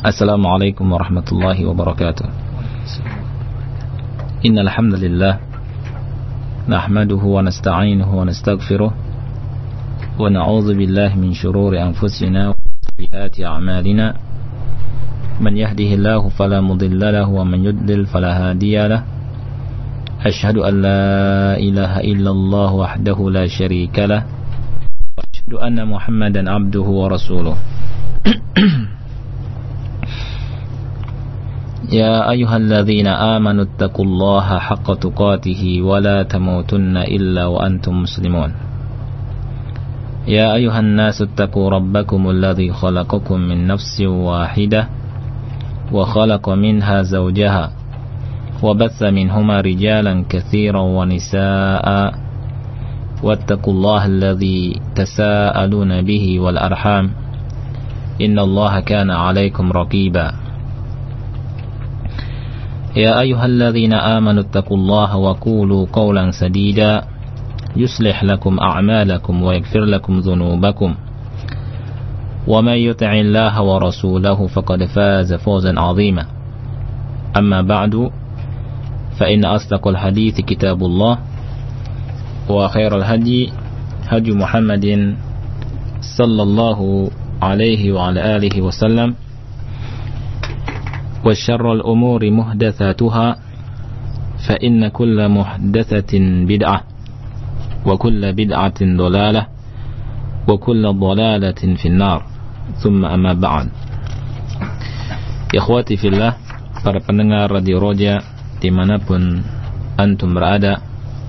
Assalamualaikum warahmatullahi wabarakatuh. Innal hamdalillah nahmaduhu wa nasta'inuhu wa nastaghfiruh wa na'udzu billahi min shururi anfusina wa sayyiati a'malina. Man yahdihillahu fala mudilla lahu wa man yudlil fala hadiya lahu. Asyhadu an la ilaha illallah wahdahu la syarika lah wa asyhadu anna Muhammadan abduhu wa rasuluh. يا أيها الذين آمنوا اتقوا الله حق تقاته ولا تموتن إلا وأنتم مسلمون. يا أيها الناس اتقوا ربكم الذي خلقكم من نفس واحدة وخلق منها زوجها وبث منهما رجالا كثيرا ونساء واتقوا الله الذي تساءلون به والأرحام إن الله كان عليكم رقيبا. يا أيها الذين آمنوا اتقوا الله وقولوا قولا سديدا يصلح لكم أعمالكم ويغفر لكم ذنوبكم ومن يطع الله ورسوله فقد فاز فوزا عظيما. أما بعد فإن أصدق الحديث كتاب الله وخير الهدي هدي محمد صلى الله عليه وعلى آله وسلم وشر الأمور محدثاتها فإن كل محدثة بدعة وكل بدعة ضلالة وكل ضلالة في النار ثم أما بعد. Ikhwati fillah, para pendengar Radio Roja dimanapun antum berada,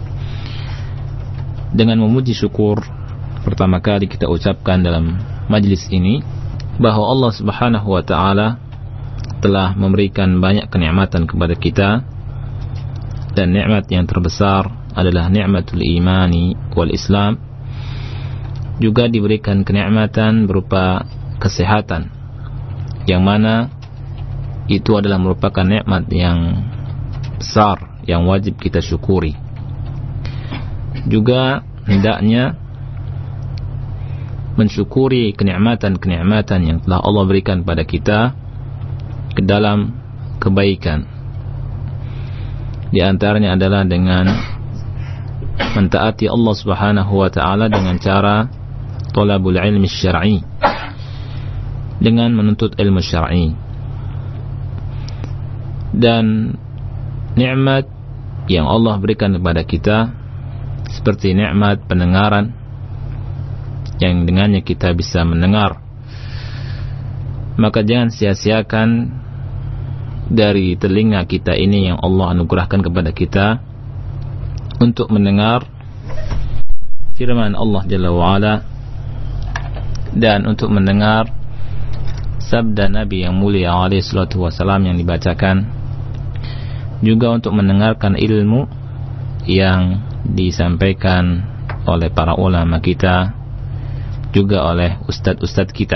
dengan memuji syukur pertama kali kita ucapkan dalam majlis ini bahwa Allah Subhanahu wa ta'ala telah memberikan banyak kenikmatan kepada kita, dan nikmat yang terbesar adalah nikmatul imani wal islam. Juga diberikan kenikmatan berupa kesehatan, yang mana itu adalah merupakan nikmat yang besar yang wajib kita syukuri. Juga hendaknya mensyukuri kenikmatan-kenikmatan yang telah Allah berikan pada kita ke dalam kebaikan. Di antaranya adalah dengan mentaati Allah Subhanahu wa ta'ala dengan cara thalabul ilmi syar'i, dengan menuntut ilmu syar'i. Dan nikmat yang Allah berikan kepada kita seperti nikmat pendengaran, yang dengannya kita bisa mendengar, maka jangan sia-siakan dari telinga kita ini yang Allah anugerahkan kepada kita untuk mendengar firman Allah Jalla wa'ala, dan untuk mendengar sabda Nabi yang mulia alaihi salatu wassalam yang dibacakan, juga untuk mendengarkan ilmu yang disampaikan oleh para ulama kita, juga oleh ustadz-ustadz kita.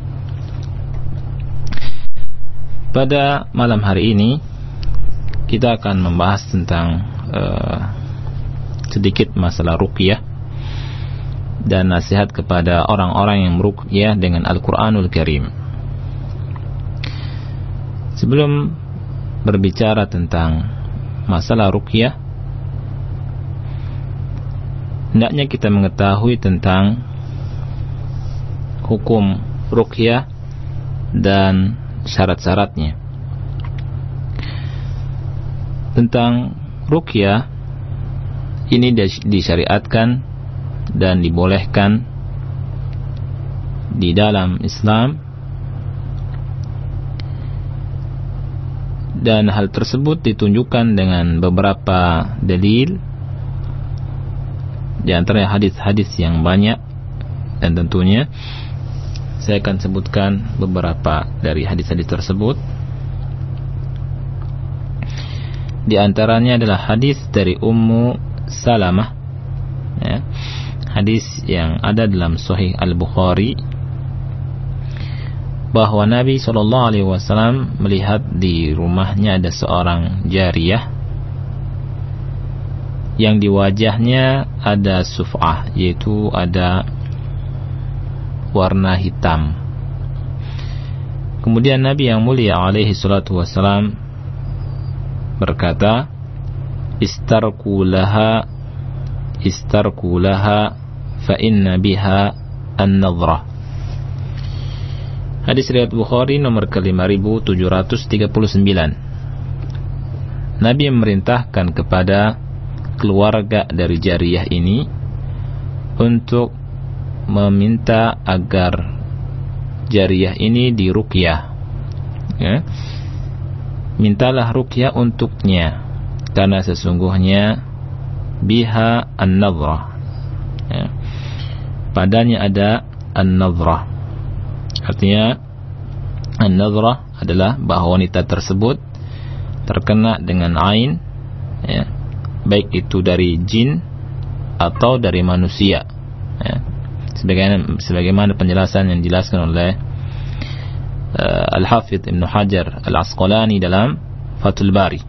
Pada malam hari ini kita akan membahas tentang sedikit masalah ruqyah dan nasihat kepada orang-orang yang meruqyah dengan Al-Quranul Karim. Sebelum berbicara tentang masalah ruqyah, hendaknya kita mengetahui tentang hukum ruqyah dan syarat-syaratnya. Tentang ruqyah ini disyariatkan dan dibolehkan di dalam Islam, dan hal tersebut ditunjukkan dengan beberapa dalil, di antaranya hadis-hadis yang banyak, dan tentunya saya akan sebutkan beberapa dari hadis-hadis tersebut. Di antaranya adalah hadis dari Ummu Salamah, ya, hadis yang ada dalam Sahih Al-Bukhari, bahwa Nabi SAW melihat di rumahnya ada seorang jariyah yang di wajahnya ada suf'ah, yaitu ada warna hitam. Kemudian Nabi yang mulia alaihi salatu wassalam berkata, istarku laha fa inna biha an-nadhrah. Hadis riwayat Bukhari nomor ke-5739. Nabi memerintahkan kepada keluarga dari jariyah ini untuk meminta agar jariyah ini diruqyah, ya. Mintalah ruqyah untuknya, karena sesungguhnya biha an-nadhrah, ya. Padanya ada an-nadhrah. Artinya an-nadhrah adalah bahwa wanita tersebut terkena dengan ain, ya, baik itu dari jin atau dari manusia, ya. Sebagaimana penjelasan yang dijelaskan oleh Al-Hafidh Ibn Hajar Al-Asqalani dalam Fathul Bari.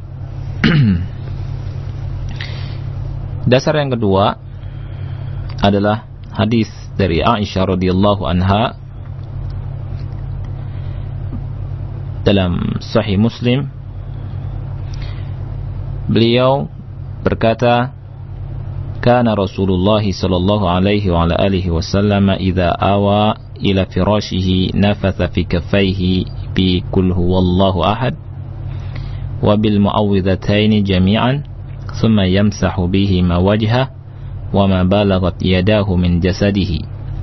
Dasar yang kedua adalah hadis dari Aisyah radhiyallahu anha dalam Sahih Muslim. Beliau berkata, kana Rasulullah sallallahu alaihi wa ala alihi wasallam idza awa ila firashihi nafatha fi kaffaihi bi qul huwallahu ahad wa bil mu'awwidhataini jami'an thumma yamsahu bihi ma wajha wa ma balaghat yadahu min jasadihi.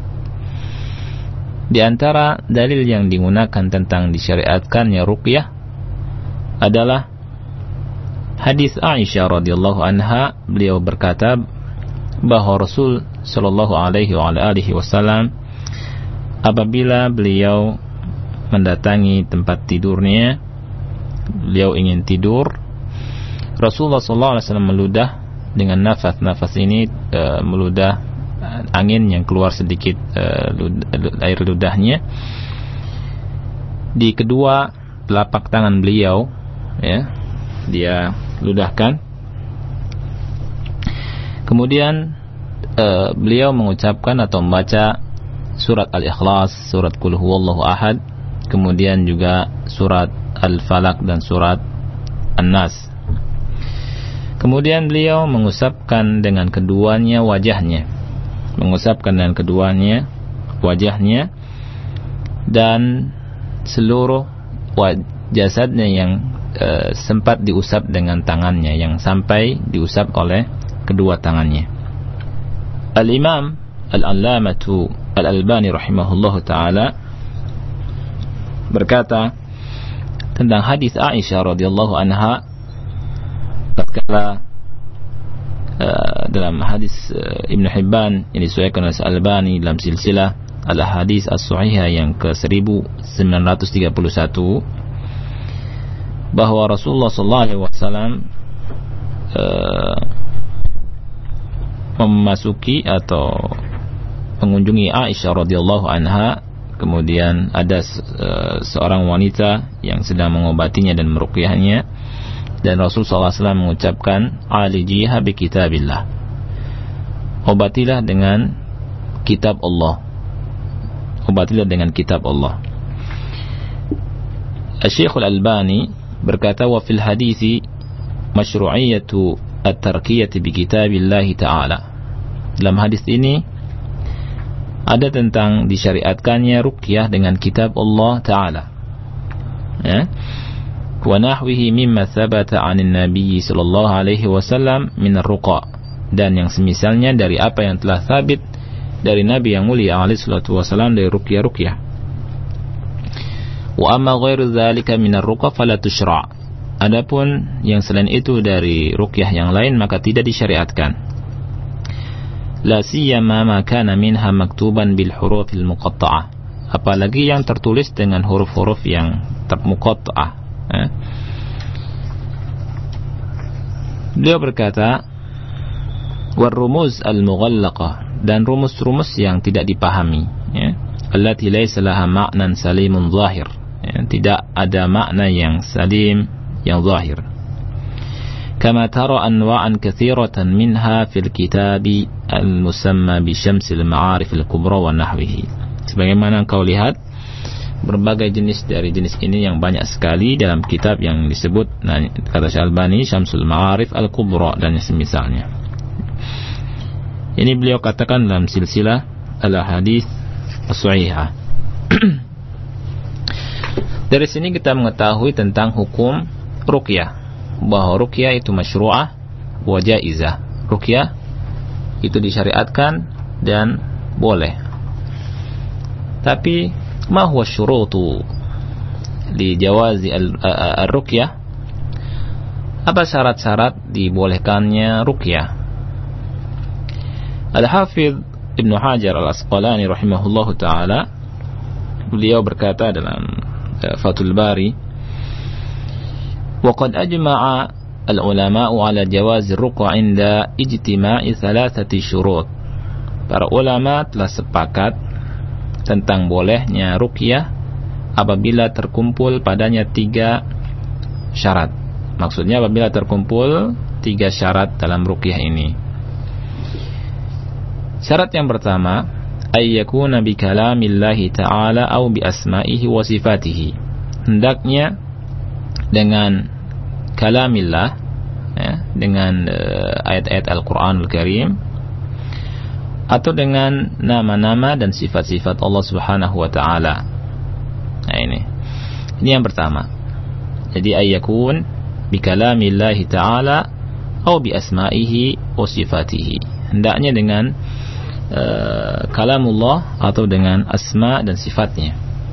Di antara dalil yang digunakan tentang disyariatkannya ruqyah adalah hadis Aisyah radhiyallahu anha. Beliau berkata bahwa Rasul sallallahu alaihi wa alihi wasallam apabila beliau mendatangi tempat tidurnya, beliau ingin tidur, Rasulullah sallallahu alaihi wasallam meludah dengan nafas ini, meludah angin yang keluar sedikit air ludahnya di kedua telapak tangan beliau, ya, dia ludahkan. Kemudian beliau mengucapkan atau membaca surat Al-Ikhlas, surat Qul Huwallahu Ahad, kemudian juga surat Al-Falaq dan surat An-Nas. Kemudian beliau mengusapkan dengan keduanya wajahnya, dan seluruh jasadnya yang sempat diusap dengan tangannya, yang sampai diusap oleh kedua tangannya. Al-Imam Al-Allamatu Al-Albani rahimahullahu ta'ala berkata tentang hadis Aisyah radhiyallahu anha tatkala dalam hadis Ibn Hibban yang disuaikan oleh Al-Albani dalam silsilah Al-Hadis As-Sahihah yang ke-1931, bahwa Rasulullah sallallahu alaihi wasallam memasuki atau mengunjungi Aisyah radhiyallahu anha. Kemudian ada seorang wanita yang sedang mengobatinya dan meruqyahnya, dan Rasul sallallahu alaihi wasallam mengucapkan alijiha bi kitabillah, obatilah dengan kitab Allah, obatilah dengan kitab Allah. Asy-Syaikh Al-Albani berkata, wa fil hadithi masyru'iyyatu at-tarqiyati bi kitabillah ta'ala. Dalam hadis ini ada tentang disyariatkannya ruqyah dengan kitab Allah Ta'ala, ya. Wa nahwihi mimma thabata 'anil nabiy sallallahu alaihi wasallam min ar-ruqa, dan yang semisalnya dari apa yang telah sabit dari Nabi yang mulia alaihi salatu wasallam dari ruqyah. Wa amma ghairu dzalika min ar-ruqa fala tusyra'. Adapun yang selain itu dari ruqyah yang lain maka tidak disyariatkan. La siyama ma kana minha maktuban bil hurufil muqatta'ah, apalagi yang tertulis dengan huruf-huruf yang muqatta'ah. Beliau berkata, war rumuz al mughallaqah, dan rumus-rumus yang tidak dipahami, ya, allati laysa laha ma'nan salimun zahir, ya, tidak ada makna yang salim yang zahir. Kama tara anwa'an katsiratan minha fil kitabi al-musamma bi Syamsil Ma'arif al-Kubra wa nahwihi. Sebagaimana kau lihat berbagai jenis dari jenis ini yang banyak sekali dalam kitab yang disebut, nah, kata Syalbani, Syamsul Ma'arif Al-Kubra dan semisalnya. Ini beliau katakan dalam silsilah Al-Hadits As-Sahihah. Dari sini kita mengetahui tentang hukum ruqyah, bahwa ruqyah itu masyru'ah wa jaizah. Ruqyah itu disyariatkan dan boleh. Tapi ma huwa syurutu li jawazi al-ruqyah? Apa syarat-syarat dibolehkannya ruqyah? Al-Hafidh Ibn Hajar Al-Asqalani rahimahullahu ta'ala, beliau berkata dalam Fathul Bari, وَقَدْ أَجْمَعَ الْعُلَمَاءُ عَلَى جَوَازِ الرُّقْيَةِ عِنْدَ اجْتِمَاعِ ثَلَاثَةِ شُرُوطٍ. Para ulama telah sepakat tentang bolehnya ruqyah apabila terkumpul padanya 3 syarat. Maksudnya apabila terkumpul 3 syarat dalam ruqyah ini. Syarat yang pertama, ayyakuna bi kalamillahi ta'ala au bi asma'ihi wa sifatihi. Hendaknya dengan kalamillah, ya, dengan ayat-ayat Al-Qur'anul Karim, atau dengan nama-nama dan sifat-sifat Allah Subhanahu wa ta'ala. Nah, ini yang pertama. Jadi ayyakun bi kalamillahi ta'ala au bi asma'ihi wa sifatihi. Hendaknya dengan kalamullah atau dengan asma dan sifatnya.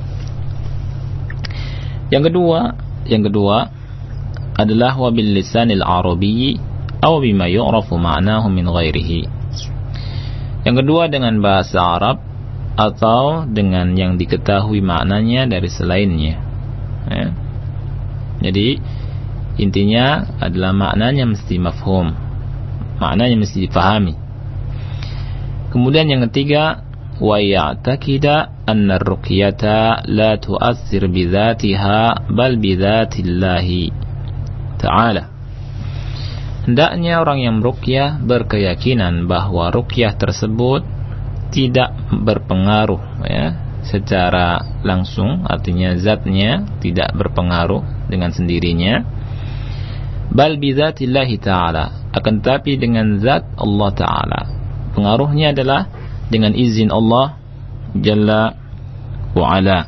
Yang kedua adalah wa bil lisanil arabiyyi aw bima yu'rafu ma'nahu min ghairihi. Yang kedua dengan bahasa Arab atau dengan yang diketahui maknanya dari selainnya, ya. Jadi intinya adalah maknanya mesti mafhum, maknanya mesti dipahami. Kemudian yang ketiga, wa ya'taqida anna ar-ruqyata la tu'athir bi dzatiha bal bi dzatillahi ta'ala. Hendaknya orang yang ruqyah berkeyakinan bahwa ruqyah tersebut tidak berpengaruh, ya, secara langsung, artinya zatnya tidak berpengaruh dengan sendirinya, bal bi dzatillahi ta'ala, akan tetapi dengan zat Allah Ta'ala. Pengaruhnya adalah dengan izin Allah Jalla wa'ala.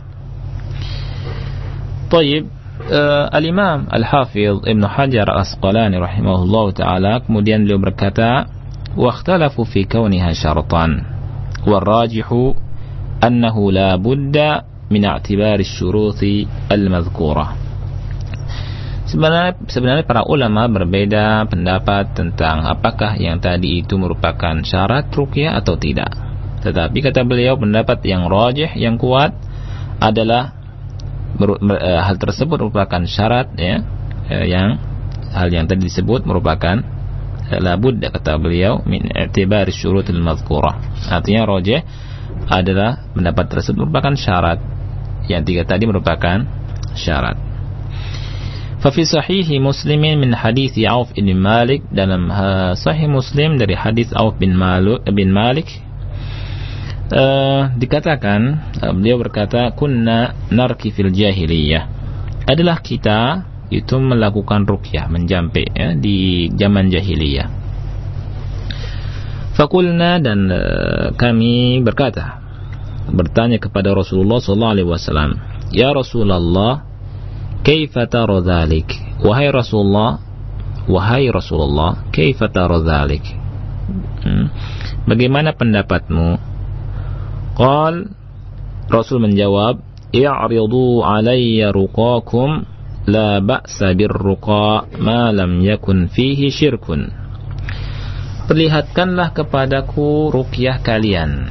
Taib, Al-Imam Al-Hafidh Ibn Hajar Al-Asqalani rahimahullah ta'ala kemudian beliau berkata, وَاخْتَلَفُوا فِي كَوْنِهَا شَرْطًا وَالرَّاجِحُ أَنَّهُ لَا بُدَّ مِنْ اعْتِبَارِ الشُّرُوطِ الْمَذْكُورَةِ. Sebenarnya para ulama berbeda pendapat tentang apakah yang tadi itu merupakan syarat ruqyah atau tidak. Tetapi kata beliau, pendapat yang rajih, yang kuat adalah hal tersebut merupakan syarat, ya, hal yang tadi disebut merupakan labud, kata beliau, min i'tibari syurutil madhkurah. Artinya rajih adalah pendapat tersebut merupakan syarat, yang 3 tadi merupakan syarat. Fafi sahihi Muslimin min hadits Auf bin Malik, dalam sahih Muslim dari hadis Auf bin Malik dikatakan, beliau berkata, kunna narki fil jahiliyah, adalah kita itu melakukan ruqyah, menjampe, ya, di zaman jahiliyah. Fakulna, dan kami bertanya kepada Rasulullah SAW, ya Rasulullah, kaifa tara dzalik? Wahai Rasulullah, kaifa tara dzalik? Bagaimana pendapatmu? Qal, Rasul menjawab, i'ridu alayya ruqakum la ba'sa birruqa ma lam yakun fihi syirkun. Perlihatkanlah kepadaku ruqyah kalian,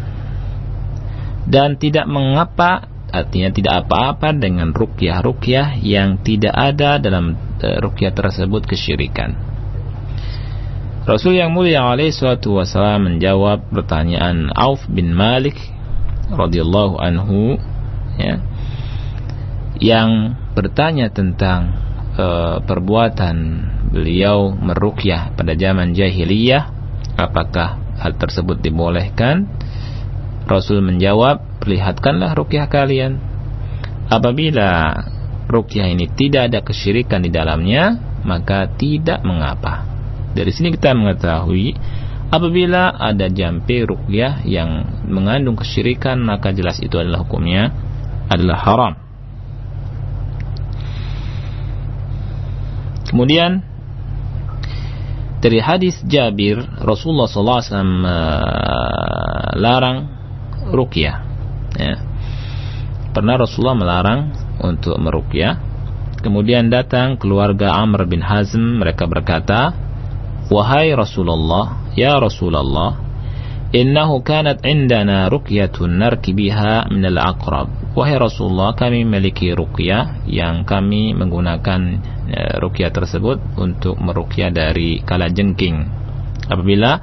dan tidak mengapa, artinya tidak apa-apa dengan ruqyah yang tidak ada dalam ruqyah tersebut kesyirikan. Rasul yang mulia alaihi salatu wasallam menjawab pertanyaan Auf bin Malik radhiyallahu anhu, ya, yang bertanya tentang perbuatan beliau meruqyah pada zaman jahiliyah, apakah hal tersebut dibolehkan? Rasul menjawab, perlihatkanlah ruqyah kalian, apabila ruqyah ini tidak ada kesyirikan di dalamnya, maka tidak mengapa. Dari sini kita mengetahui apabila ada jampi ruqyah yang mengandung kesyirikan, maka jelas itu adalah hukumnya adalah haram. Kemudian dari hadis Jabir, Rasulullah SAW melarang ruqyah. Ya. Pernah Rasulullah melarang untuk meruqyah. Kemudian datang keluarga Amr bin Hazm, mereka berkata, "Wahai Rasulullah, ya Rasulullah, innahu kanat indana ruqyatun narkibiha minal aqrab." Wahai Rasulullah, kami memiliki ruqyah yang kami menggunakan ruqyah tersebut untuk meruqyah dari kalajengking. Apabila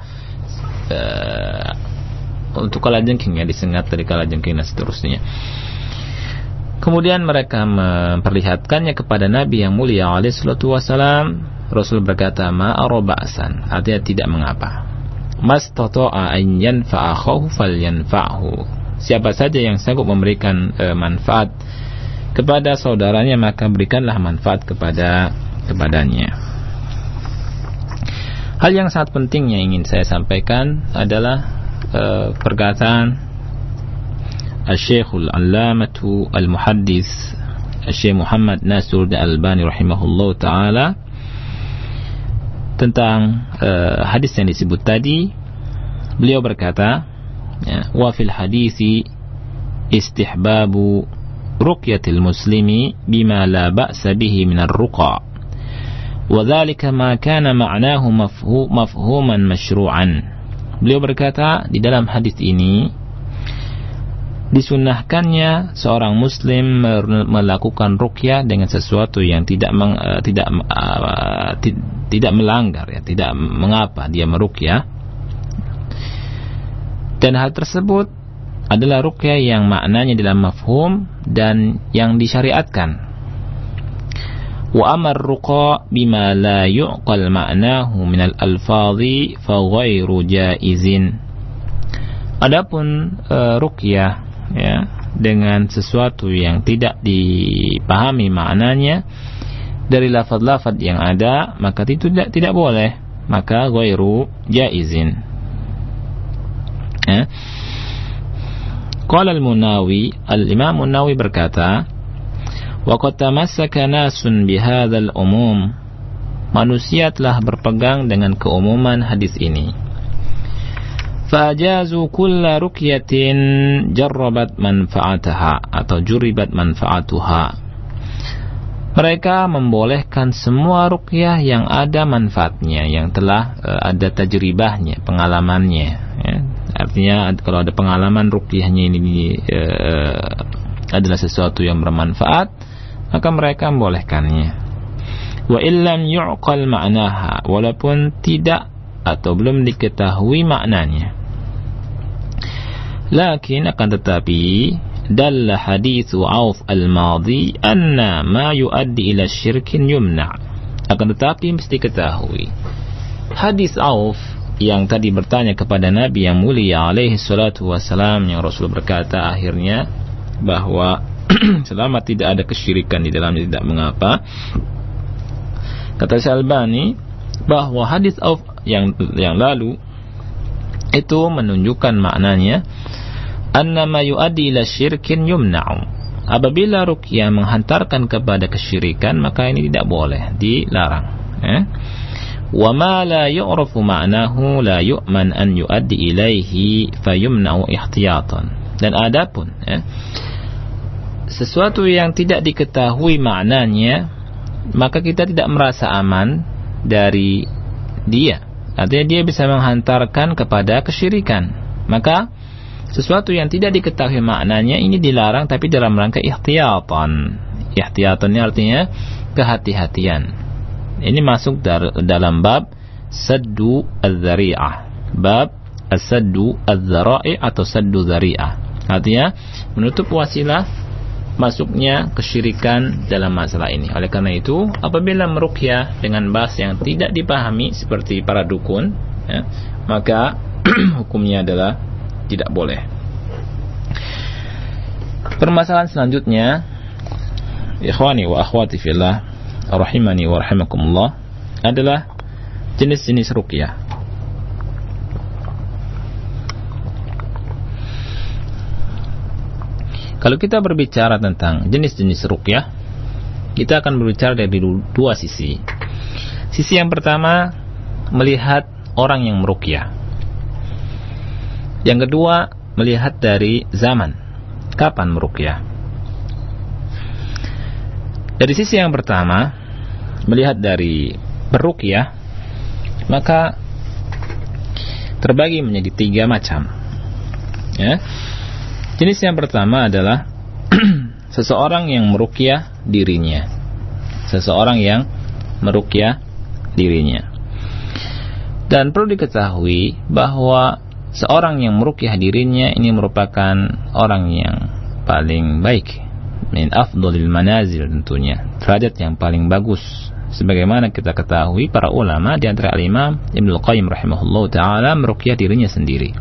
untuk kalajengking, ya, disengat dari kalajengking dan seterusnya. Kemudian mereka memperlihatkannya kepada Nabi yang mulia alaihi salatu wasalam. Rasul berkata, "Ma ara ba'san," artinya tidak mengapa. "Mastata'a an yanfa'ahu falyanfa'hu." Siapa saja yang sanggup memberikan manfaat kepada saudaranya, maka berikanlah manfaat kepadanya. Hal yang sangat penting yang ingin saya sampaikan adalah perkataan Al-Syekhul Allamatu Al-Muhaddis Syekh Muhammad Nasiruddin Al-Albani rahimahullah ta'ala tentang hadis yang disebut tadi. Beliau berkata, wa fil hadisi istihbabu ruqyatil muslimi bima la ba'sa bihi minar ruqa wa dhalika ma kana ma'nahu mafhuman masyru'an. Beliau berkata, di dalam hadis ini disunnahkannya seorang muslim melakukan ruqyah dengan sesuatu yang tidak melanggar, ya, tidak mengapa dia meruqyah. Dan hal tersebut adalah ruqyah yang maknanya dalam mafhum dan yang disyariatkan. Wa amar ruqa bima la yu'qal ma'nahu minal alfadhi fa ghairu jaizin. Adapun ruqyah, ya, dengan sesuatu yang tidak dipahami maknanya dari lafaz-lafaz yang ada, maka itu tidak boleh, maka ghairu jaizin. Qala al-Munawi, al-Imam Munawi berkata, wa qad tamassaka nasun bihadzal umum, manusia telah berpegang dengan keumuman hadis ini. Fajazu kulla ruqyatin jarrabat manfaataha atau juribat manfaatuha. Mereka membolehkan semua ruqyah yang ada manfaatnya, yang telah ada tajribahnya, pengalamannya, ya. Artinya kalau ada pengalaman ruqyahnya ini adalah sesuatu yang bermanfaat, maka mereka membolehkannya. Wa illam yu'qal ma'naha, walaupun tidak atau belum diketahui maknanya. Lakin akan tetapi dalla hadithu Auf al-Madhi anna ma yuaddi ila syirkin yumna. Akan tetapi mesti ketahui hadis Auf yang tadi bertanya kepada Nabi yang mulia alaihi salatu wassalam, yang Rasul berkata akhirnya bahwa selama tidak ada kesyirikan di dalamnya tidak mengapa. Kata Syalbani bahwa hadis Auf yang lalu itu menunjukkan maknanya annama yuaddi ila syirkin yumna'u. Apabila ruqyah menghantarkan kepada kesyirikan, maka ini tidak boleh, dilarang. Wa ma la yu'rafu ma'nahu la yu'man an yuaddi ilaihi fayumna'u ihtiyatan. Dan adapun sesuatu yang tidak diketahui maknanya, maka kita tidak merasa aman dari dia. Artinya dia bisa menghantarkan kepada kesyirikan. Maka sesuatu yang tidak diketahui maknanya ini dilarang, tapi dalam rangka ihtiyatan. Ihtiyatan ini artinya kehati-hatian. Ini masuk dalam bab saddu az-zari'ah. Bab as-saddu az-zara'i atau saddu zari'ah. Artinya menutup wasilah masuknya kesyirikan dalam masalah ini. Oleh karena itu, apabila meruqyah dengan bahasa yang tidak dipahami seperti para dukun, ya, maka hukumnya adalah tidak boleh. Permasalahan selanjutnya, ikhwani wa akhwati fillah, rahimani wa rahimakumullah, adalah jenis-jenis ruqyah. Kalau kita berbicara tentang jenis-jenis ruqyah, kita akan berbicara dari dua sisi. Sisi yang pertama, melihat orang yang meruqyah. Yang kedua, melihat dari zaman, kapan meruqyah. Dari sisi yang pertama, melihat dari peruqyah, maka terbagi menjadi 3 macam. Ya. Jenis yang pertama adalah seseorang yang meruqyah dirinya. Seseorang yang meruqyah dirinya. Dan perlu diketahui bahwa seorang yang meruqyah dirinya ini merupakan orang yang paling baik, min afdhalil manazil, tentunya derajat yang paling bagus. Sebagaimana kita ketahui, para ulama di antara al-Imam Ibnu Qayyim rahimahullahu taala meruqyah dirinya sendiri.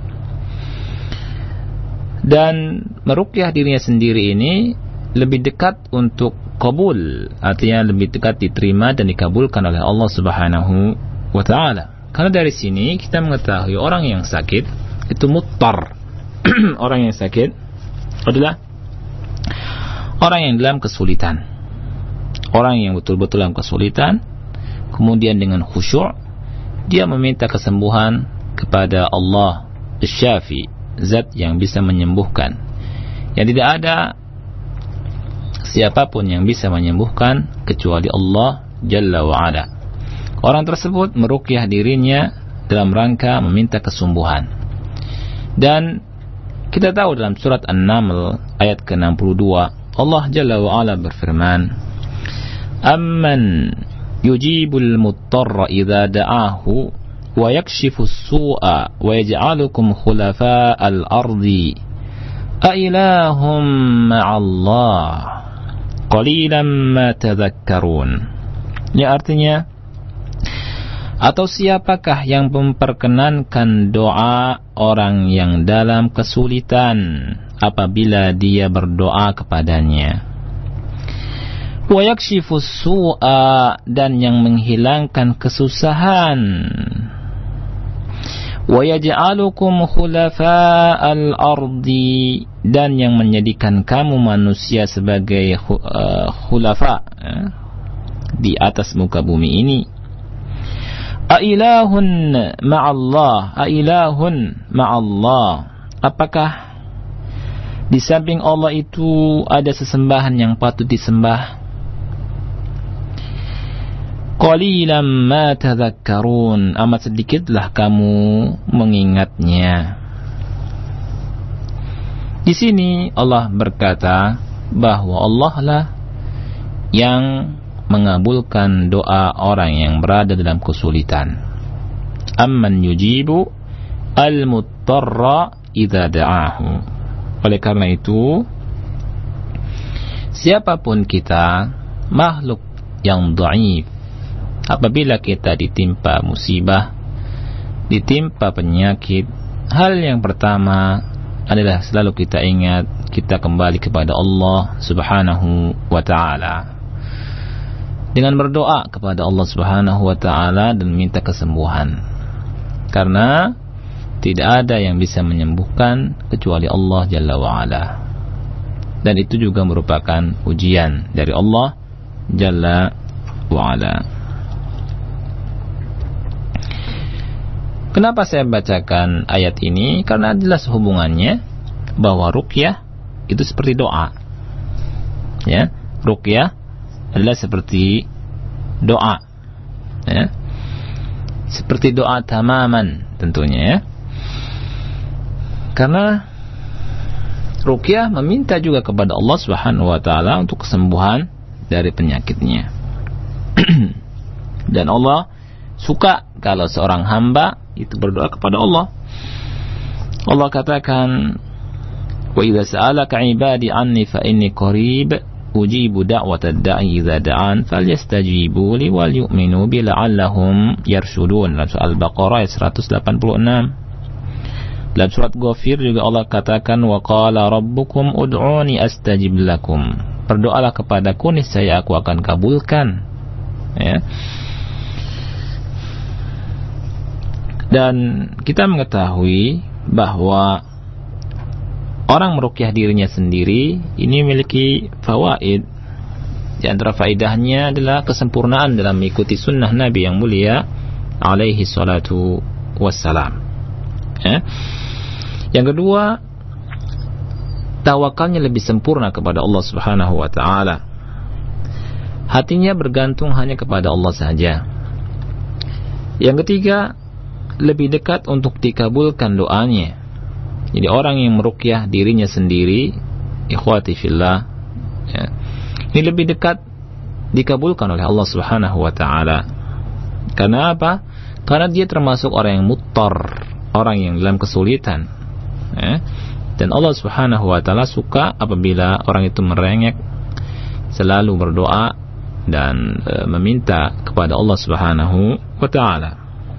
Dan meruqyah dirinya sendiri ini lebih dekat untuk qabul, artinya lebih dekat diterima dan dikabulkan oleh Allah Subhanahu wa taala. Karena dari sini kita mengetahui orang yang sakit itu muttar. Orang yang sakit adalah orang yang dalam kesulitan. Orang yang betul-betul dalam kesulitan, kemudian dengan khusyuk dia meminta kesembuhan kepada Allah Asy-Syafi, zat yang bisa menyembuhkan. Yang tidak ada siapapun yang bisa menyembuhkan kecuali Allah Jalla wa Ala. Orang tersebut meruqyah dirinya dalam rangka meminta kesembuhan. Dan kita tahu dalam surat An-Naml ayat ke-62, Allah Jalla wa Ala berfirman, "Amman yujibul muttarra idza da'ahu wa yakshifu as-su'a wa yaj'alukum khulafa'al ardi a ilahum ma'allah qalilan ma tadhakkarun." Ya, artinya, atau siapakah yang memperkenankan doa orang yang dalam kesulitan apabila dia berdoa kepadanya, wa yakshifus su'a, dan yang menghilangkan kesusahan, wa yaj'alukum khulafa'al ardi, dan yang menjadikan kamu manusia sebagai khulafa di atas muka bumi ini. Ailahun ma'allah, ailahun ma'allah, apakah di samping Allah itu ada sesembahan yang patut disembah? Qalilan ma tadhakkarun, amat sedikitlah kamu mengingatnya. Di sini Allah berkata bahwa Allah lah yang mengabulkan doa orang yang berada dalam kesulitan. Amman yujibu al-muttarra idza da'ahu. Oleh karena itu, siapapun kita, makhluk yang dhaif, apabila kita ditimpa musibah, ditimpa penyakit, hal yang pertama adalah selalu kita ingat, kita kembali kepada Allah Subhanahu wa ta'ala dengan berdoa kepada Allah Subhanahu wa ta'ala dan minta kesembuhan. Karena tidak ada yang bisa menyembuhkan kecuali Allah Jalla wa Ala. Dan itu juga merupakan ujian dari Allah Jalla wa Ala. Kenapa saya bacakan ayat ini? Karena jelas hubungannya bahwa ruqyah itu seperti doa. Ya, ruqyah adalah seperti doa, ya, seperti doa tamaman tentunya, ya. Karena ruqyah meminta juga kepada Allah Subhanahu wa taala untuk kesembuhan dari penyakitnya. Dan Allah suka kalau seorang hamba itu berdoa kepada Allah. Allah katakan, "Wa idza sa'alaka 'ibadi 'anni fa inni qarib ujibu da'watad da'i idza da'an falyastajibu li wal yu'minu bi la'allahum yarshudun." Dalam surah Al-Baqarah ayat 186. Dalam surat Ghafir juga Allah katakan, "Wa qala rabbukum ud'uni astajib lakum." berdoalah kepadaku, niscaya aku akan kabulkan. Ya. Dan kita mengetahui bahwa orang meruqyah dirinya sendiri ini memiliki fawaid. Di antara faedahnya adalah kesempurnaan dalam mengikuti sunnah Nabi yang mulia alaihi salatu wassalam. Ya. Yang kedua, tawakalnya lebih sempurna kepada Allah Subhanahu wa taala. Hatinya bergantung hanya kepada Allah saja. Yang ketiga, lebih dekat untuk dikabulkan doanya. Jadi orang yang meruqyah dirinya sendiri, ikhwati fillah, ya, ini lebih dekat dikabulkan oleh Allah Subhanahu wa taala. Karena apa? Karena dia termasuk orang yang muttar, orang yang dalam kesulitan. Ya. Dan Allah Subhanahu wa taala suka apabila orang itu merengek, selalu berdoa dan meminta kepada Allah Subhanahu wa taala.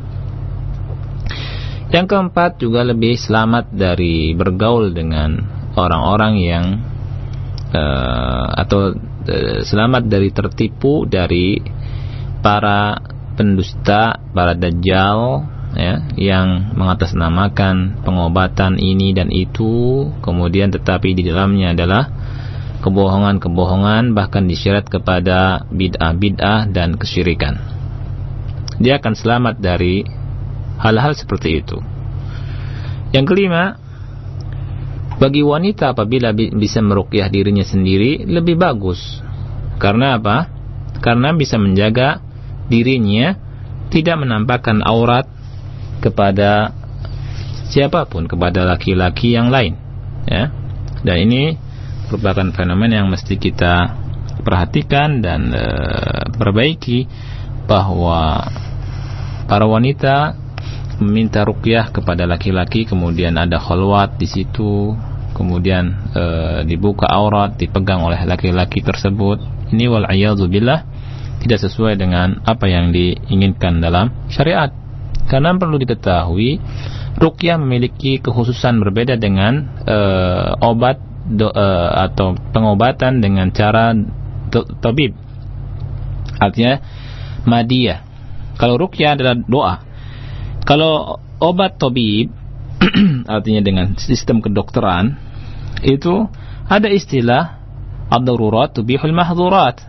Yang keempat, juga lebih selamat dari bergaul dengan orang-orang yang selamat dari tertipu dari para pendusta, para dajjal, ya, yang mengatasnamakan pengobatan ini dan itu, kemudian tetapi di dalamnya adalah kebohongan-kebohongan, bahkan disyarat kepada bid'ah-bid'ah dan kesyirikan. Dia akan selamat dari hal-hal seperti itu. Yang kelima, bagi wanita apabila bisa meruqyah dirinya sendiri lebih bagus. Karena apa? Karena bisa menjaga dirinya tidak menampakkan aurat kepada siapapun, kepada laki-laki yang lain, ya. Dan ini merupakan fenomena yang mesti kita perhatikan dan perbaiki, bahwa para wanita meminta ruqyah kepada laki-laki, kemudian ada khalwat di situ, kemudian dibuka aurat, dipegang oleh laki-laki tersebut. Ini wal a'yadzu billah tidak sesuai dengan apa yang diinginkan dalam syariat. Karena perlu diketahui, ruqyah memiliki kekhususan berbeda dengan obat atau pengobatan dengan cara tabib. Artinya madiyah. Kalau ruqyah adalah doa. Kalau obat tabib artinya dengan sistem kedokteran, itu ada istilah ad-darurat tubihul mahdhurat.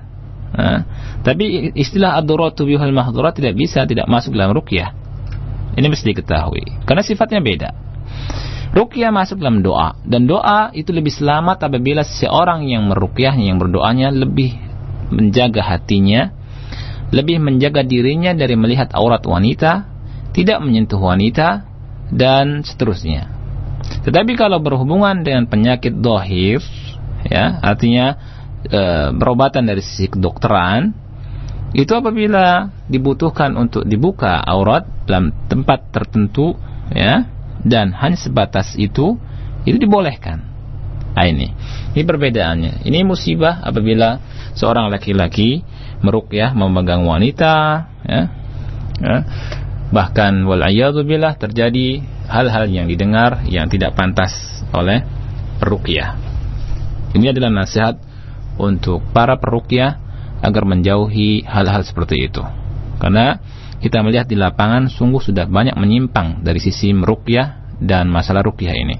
Tapi istilah ad-darurat tubihul mahdhurat tidak masuk dalam ruqyah. Ini mesti diketahui karena sifatnya beda. Ruqyah masuk dalam doa, dan doa itu lebih selamat apabila seorang yang meruqyahnya, yang berdoanya, lebih menjaga hatinya, lebih menjaga dirinya dari melihat aurat wanita, tidak menyentuh wanita, dan seterusnya. Tetapi kalau berhubungan dengan penyakit dhahir, ya, artinya berobatan dari sisi kedokteran, itu apabila dibutuhkan untuk dibuka aurat dalam tempat tertentu, ya, dan hanya sebatas itu dibolehkan. Nah, ini perbedaannya. Ini musibah apabila seorang laki-laki meruqyah memegang wanita, ya, ya. Bahkan wal'iyadzu billah terjadi hal-hal yang didengar yang tidak pantas oleh peruqyah. Ini adalah nasihat untuk para peruqyah agar menjauhi hal-hal seperti itu. Karena kita melihat di lapangan sungguh sudah banyak menyimpang dari sisi meruqyah dan masalah ruqyah ini.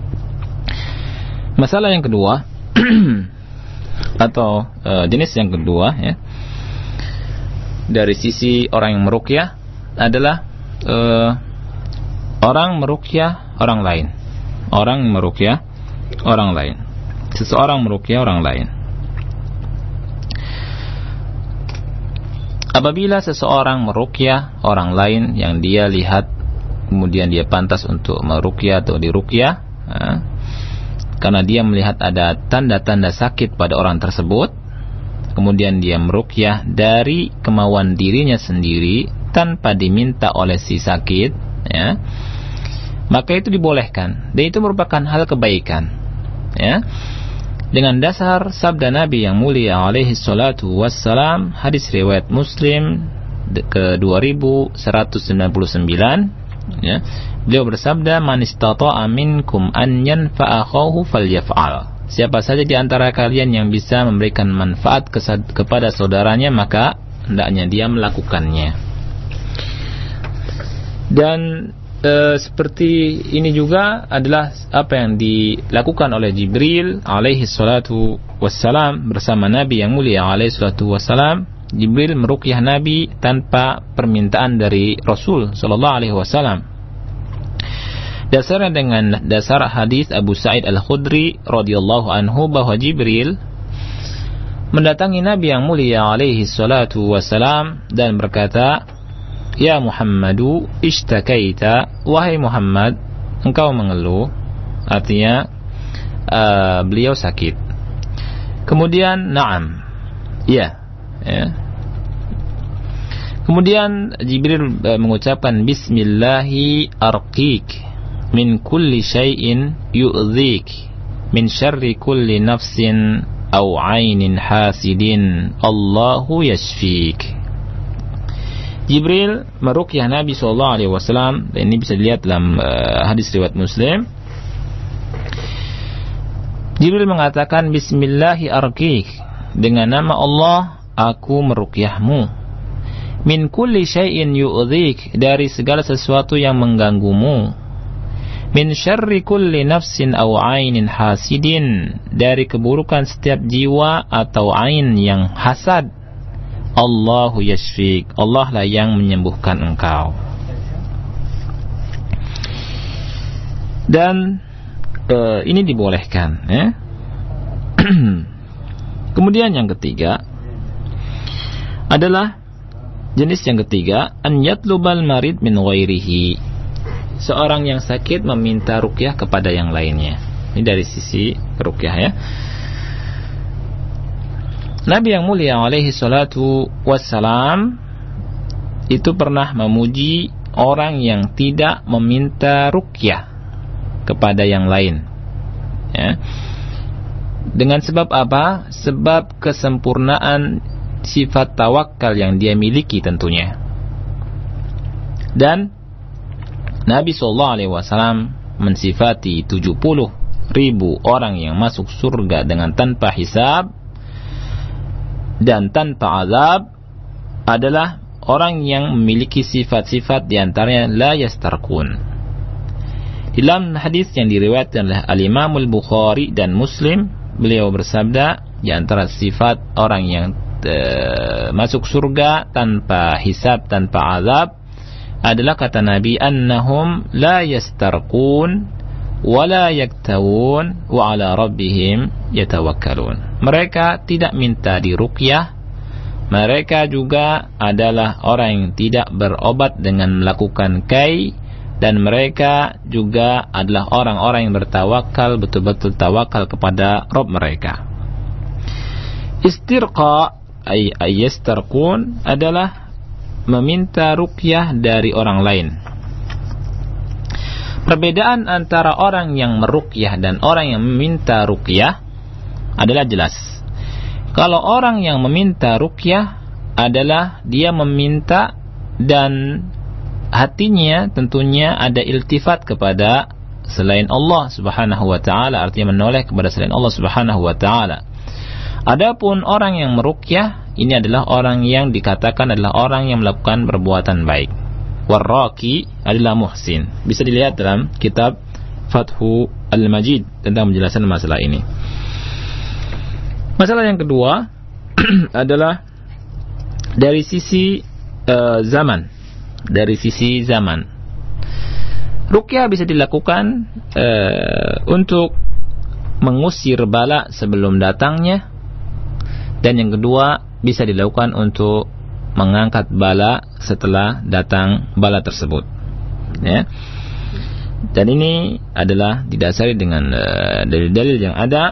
Masalah yang kedua atau jenis yang kedua, ya, dari sisi orang yang meruqyah adalah orang meruqyah orang lain. Orang meruqyah orang lain. Seseorang meruqyah orang lain. Apabila seseorang meruqyah orang lain yang dia lihat, kemudian dia pantas untuk meruqyah atau diruqyah, karena dia melihat ada tanda-tanda sakit pada orang tersebut, kemudian dia meruqyah dari kemauan dirinya sendiri tanpa diminta oleh si sakit, ya, maka itu dibolehkan, dan itu merupakan hal kebaikan, ya, dengan dasar sabda Nabi yang mulia alaihi salatu wassalam, hadis riwayat Muslim ke 2199, ya, beliau bersabda, man istata'a minkum an yanfa'a akhahu falyaf'al. siapa saja di antara kalian yang bisa memberikan manfaat kepada saudaranya, maka hendaknya dia melakukannya. Dan seperti ini juga adalah apa yang dilakukan oleh Jibril alaihi salatu wassalam bersama Nabi yang mulia alaihi salatu wassalam. Jibril meruqyah Nabi tanpa permintaan dari Rasul sallallahu alaihi wasallam. Dasarnya dengan dasar hadis Abu Sa'id Al-Khudri radhiyallahu anhu bahwa Jibril mendatangi Nabi yang mulia alaihi salatu wassalam dan berkata, "Ya Muhammadu ishtakaita, wahai Muhammad, engkau mengeluh." Artinya beliau sakit. Kemudian na'am, ya. Kemudian Jibril mengucapkan, "Bismillahi arqik min kulli syai'in yu'dhik min syarri kulli nafsin aw 'ainin hasidin, Allahu yashfik." Jibril meruqyah Nabi SAW, dan ini bisa dilihat dalam hadis riwayat Muslim. Jibril mengatakan, "Bismillahi arqik, dengan nama Allah aku meruqyahmu. Min kulli syai'in yu'dhik, dari segala sesuatu yang mengganggumu. Min syarri kulli nafsin aw 'ainin hasidin, dari keburukan setiap jiwa atau ain yang hasad. Allahu yashfik, Allah lah yang menyembuhkan engkau." Dan ini dibolehkan, ya. Kemudian yang ketiga adalah jenis yang ketiga, an yatlubal marid min ghairihi, seorang yang sakit meminta ruqyah kepada yang lainnya. Ini dari sisi ruqyah, ya. Nabi yang mulia alaihi salatu wassalam itu pernah memuji orang yang tidak meminta ruqyah kepada yang lain, ya. Dengan sebab apa? Sebab kesempurnaan sifat tawakal yang dia miliki tentunya. Dan Nabi SAW mensifati 70.000 orang yang masuk surga dengan tanpa hisab dan tanpa azab adalah orang yang memiliki sifat-sifat diantaranya la yastarqun. Dalam hadis yang diriwayatkan oleh Al-Imam Al-Bukhari dan Muslim, beliau bersabda, di antara sifat orang yang masuk surga tanpa hisab, tanpa azab adalah, kata Nabi, annahum la yastarqun wa la yaktawun wa ala rabbihim yatawakkalun. Mereka tidak minta diruqyah, mereka juga adalah orang yang tidak berobat dengan melakukan kai, dan mereka juga adalah orang-orang yang bertawakal, betul-betul tawakal kepada Rabb mereka. Istirqa ay yastarqun adalah meminta ruqyah dari orang lain. Perbedaan antara orang yang meruqyah dan orang yang meminta ruqyah adalah jelas. Kalau orang yang meminta ruqyah adalah dia meminta dan hatinya tentunya ada iltifat kepada selain Allah Subhanahu wa taala, artinya menoleh kepada selain Allah Subhanahu wa taala. Adapun orang yang meruqyah ini adalah orang yang dikatakan adalah orang yang melakukan perbuatan baik. Warraqi adalah muhsin. Bisa dilihat dalam kitab Fathu Al-Majid tentang penjelasan masalah ini. Masalah yang kedua adalah dari sisi zaman. Dari sisi zaman, ruqyah bisa dilakukan untuk mengusir bala sebelum datangnya, dan yang kedua bisa dilakukan untuk mengangkat bala setelah datang bala tersebut, ya. Dan ini adalah didasari dengan dalil-dalil yang ada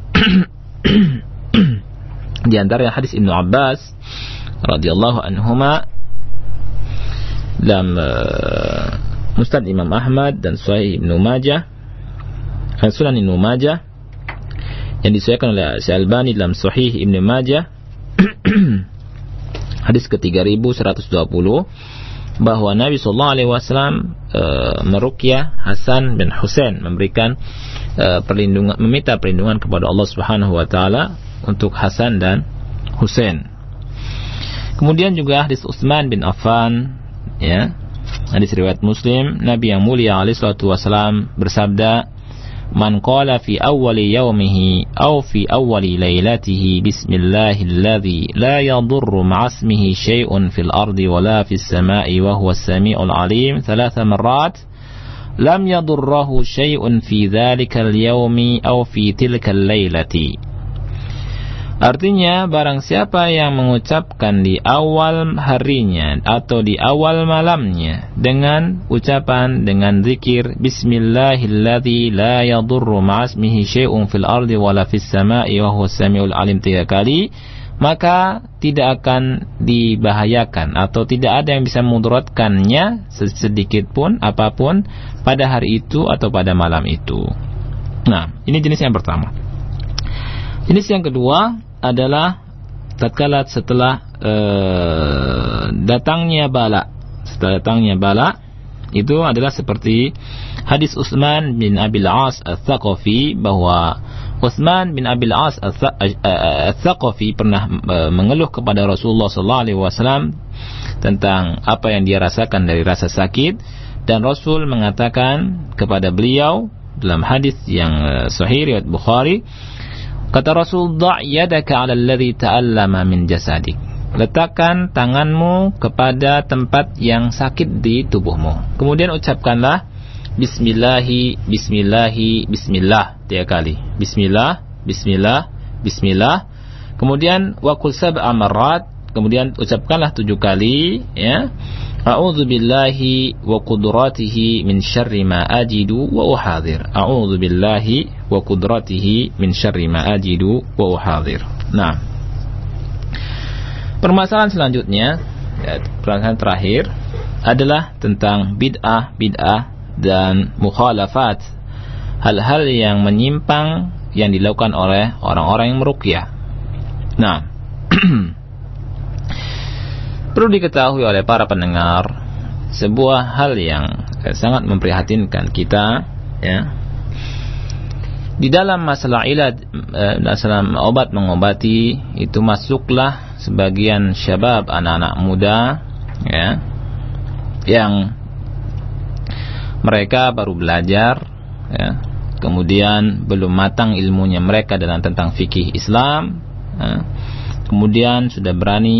di antara hadis Ibnu Abbas radhiyallahu anhuma dalam Musnad Imam Ahmad dan Sahih Ibnu Majah, Sunan Ibnu Majah, yang disahihkan oleh Syalbani dalam Sahih Ibnu Majah hadis ke-3120, bahwa Nabi SAW meruqyah Hasan bin Husain, memberikan meminta perlindungan kepada Allah Subhanahu wa taala untuk Hasan dan Husain. Kemudian juga hadis Utsman bin Affan, ya, hadis riwayat Muslim, Nabi yang mulia alaihi salatu wasalam bersabda, "Man qala fi awwali yawmihi aw fi awwali lailatihi bismillahilladzi la yadurru ma'asmihi syai'un fil ardi wala fis sama'i wa huwas sami'ul 'alim 3 marrat lam yadurruhu syai'un fi dzalikal yawmi aw fi tilkal lailati." Artinya, barang siapa yang mengucapkan di awal harinya atau di awal malamnya dengan ucapan, dengan zikir Bismillahilladzi la yadurru ma'asmihi syai'un fil ardi wala fis sama'i wa huwas sami'ul 'alim 3 kali, maka tidak akan dibahayakan atau tidak ada yang bisa memudaratkannya sedikit pun apapun pada hari itu atau pada malam itu. Nah, ini jenis yang pertama. Jenis yang kedua adalah tatkala setelah datangnya bala. Setelah datangnya bala itu adalah seperti hadis Utsman bin Abil As Ats-Tsaqafi, bahwa Utsman bin Abil As Ats-Tsaqafi pernah mengeluh kepada Rasulullah sallallahu alaihi wasallam tentang apa yang dia rasakan dari rasa sakit, dan Rasul mengatakan kepada beliau dalam hadis yang sahih riwayat Bukhari, kata Rasul, "Da' yadaka 'ala alladhi ta'allama min jasadik." Letakkan tanganmu kepada tempat yang sakit di tubuhmu. Kemudian ucapkanlah Bismillahi, Bismillahi, Bismillah 3 kali. Bismillah, Bismillah, Bismillah. Kemudian waqul sab'a marrat. Kemudian ucapkanlah 7 kali, ya. A'udzu billahi wa qudratihi min syarri ma ajidu wa uhadir. A'udzu billahi wa qudratihi min syarri ma ajidu wa uhadir. Nah, permasalahan selanjutnya, ya, permasalahan terakhir adalah tentang bid'ah dan mukhalafat, hal-hal yang menyimpang yang dilakukan oleh orang-orang yang meruqyah. Nah, perlu diketahui oleh para pendengar sebuah hal yang sangat memprihatinkan kita, ya. Di dalam masalah ilad, masalah obat mengobati, itu masuklah sebagian syabab, anak-anak muda, ya, yang mereka baru belajar, ya, kemudian belum matang ilmunya mereka tentang fikih Islam, ya. Kemudian sudah berani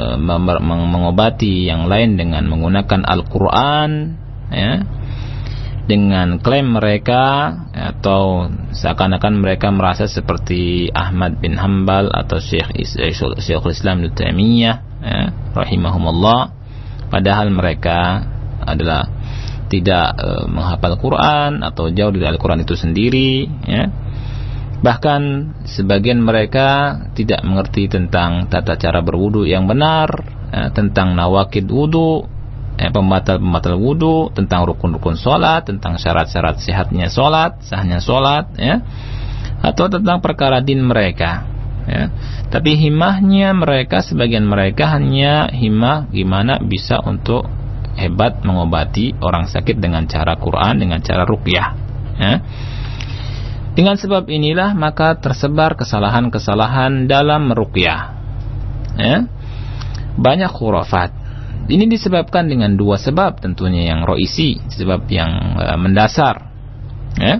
mengobati yang lain dengan menggunakan Al-Quran, ya, dengan klaim mereka, atau seakan-akan mereka merasa seperti Ahmad bin Hanbal atau Syekhul Islam Ibnu Taimiyah, ya, rahimahumullah, padahal mereka adalah tidak menghafal Quran atau jauh dari Al-Quran itu sendiri, ya. Bahkan sebagian mereka tidak mengerti tentang tata cara berwudu yang benar, tentang nawakid wudu, pembatal-pembatal wudu, tentang rukun-rukun sholat, tentang syarat-syarat sehatnya sholat, sahnya sholat, ya, atau tentang perkara din mereka, ya. Tapi himmahnya mereka, sebagian mereka hanya himmah gimana bisa untuk hebat mengobati orang sakit dengan cara Quran, dengan cara ruqyah, ya. Dengan sebab inilah maka tersebar kesalahan-kesalahan dalam meruqyah, ya. Banyak khurafat. Ini disebabkan dengan 2 sebab tentunya yang roisi, sebab yang mendasar, ya.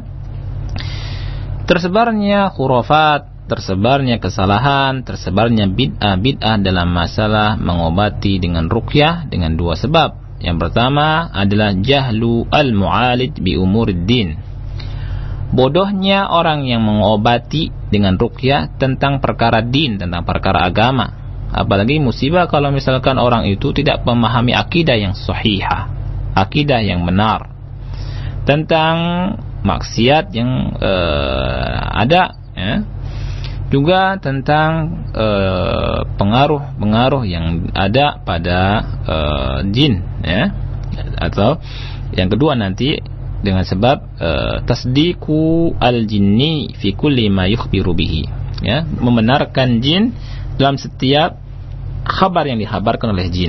Tersebarnya khurafat, tersebarnya kesalahan, tersebarnya bid'ah dalam masalah mengobati dengan ruqyah dengan 2 sebab. Yang pertama adalah jahlu al-mu'alij bi umuriddin. Bodohnya orang yang mengobati dengan ruqyah tentang perkara din, tentang perkara agama. Apalagi musibah kalau misalkan orang itu tidak memahami akidah yang sahihah, akidah yang benar tentang maksiat yang ada, ya. Juga tentang pengaruh-pengaruh yang ada pada jin, ya. Atau yang kedua nanti dengan sebab tasdiqu al-jinni fi kulli ma yukhbiru bihi, ya, membenarkan jin dalam setiap kabar yang dikhabarkan oleh jin,